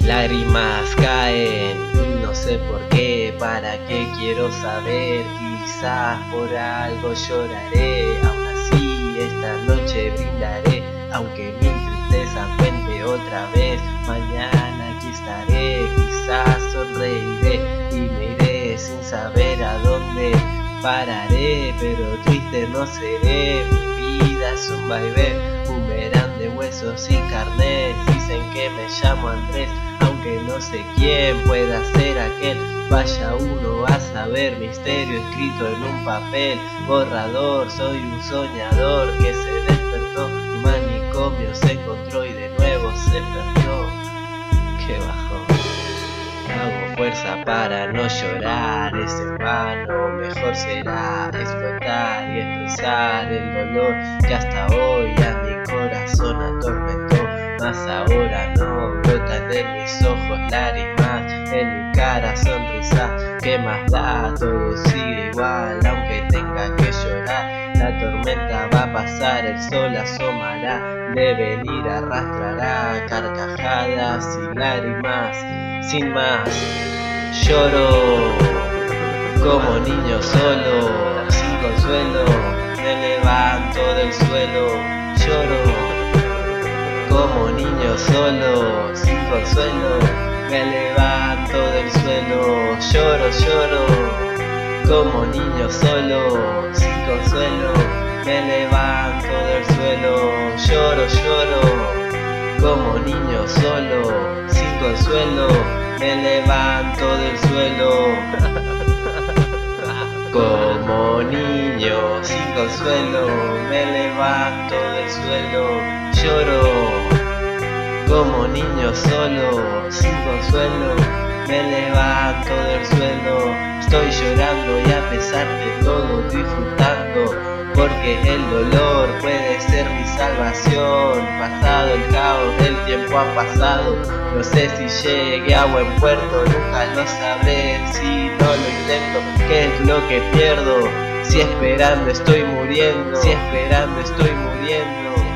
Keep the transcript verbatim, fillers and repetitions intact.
Lágrimas caen, no sé por qué, para qué quiero saber. Quizás por algo lloraré, aún así esta noche brindaré. Aunque mi tristeza cuente otra vez, mañana aquí estaré. Quizás sonreiré y me iré sin saber a dónde pararé, pero triste no seré. Mi vida es un vaivén, boomerang de huesos y carnet. Dicen que me llamo Andrés, aunque no sé quién pueda ser aquel. Vaya uno a saber, misterio escrito en un papel borrador. Soy un soñador que se despertó, un manicomio se encontró y de nuevo se perdió. Qué bajón. Hago fuerza para no llorar, es en vano. Mejor será explotar y expresar el dolor que hasta hoy a mi corazón atormentó. Mas ahora no brotan de mis ojos lágrimas, en mi cara sonrisa. ¿Qué más da? Todo sigue igual, aunque tenga que llorar. La tormenta va a pasar, el sol asomará, de venir arrastrará carcajadas y lágrimas. Sin más, lloro como niño solo, sin consuelo. Me levanto del suelo, lloro como niño solo, sin consuelo. Me levanto del suelo, lloro, lloro como niño solo, sin consuelo. Me levanto del suelo, lloro, lloro como niño solo, sin consuelo. Me levanto del suelo como niño sin consuelo. Me levanto del suelo, lloro como niño solo, sin consuelo. Me levanto del suelo, estoy llorando y a pesar de todo disfrutando, porque el dolor puede ser mi salvación. Pasado el caos del tiempo ha pasado, no sé si llegue a buen puerto, nunca lo sabré si no lo intento. ¿Qué es lo que pierdo? Si esperando estoy muriendo, si esperando estoy muriendo.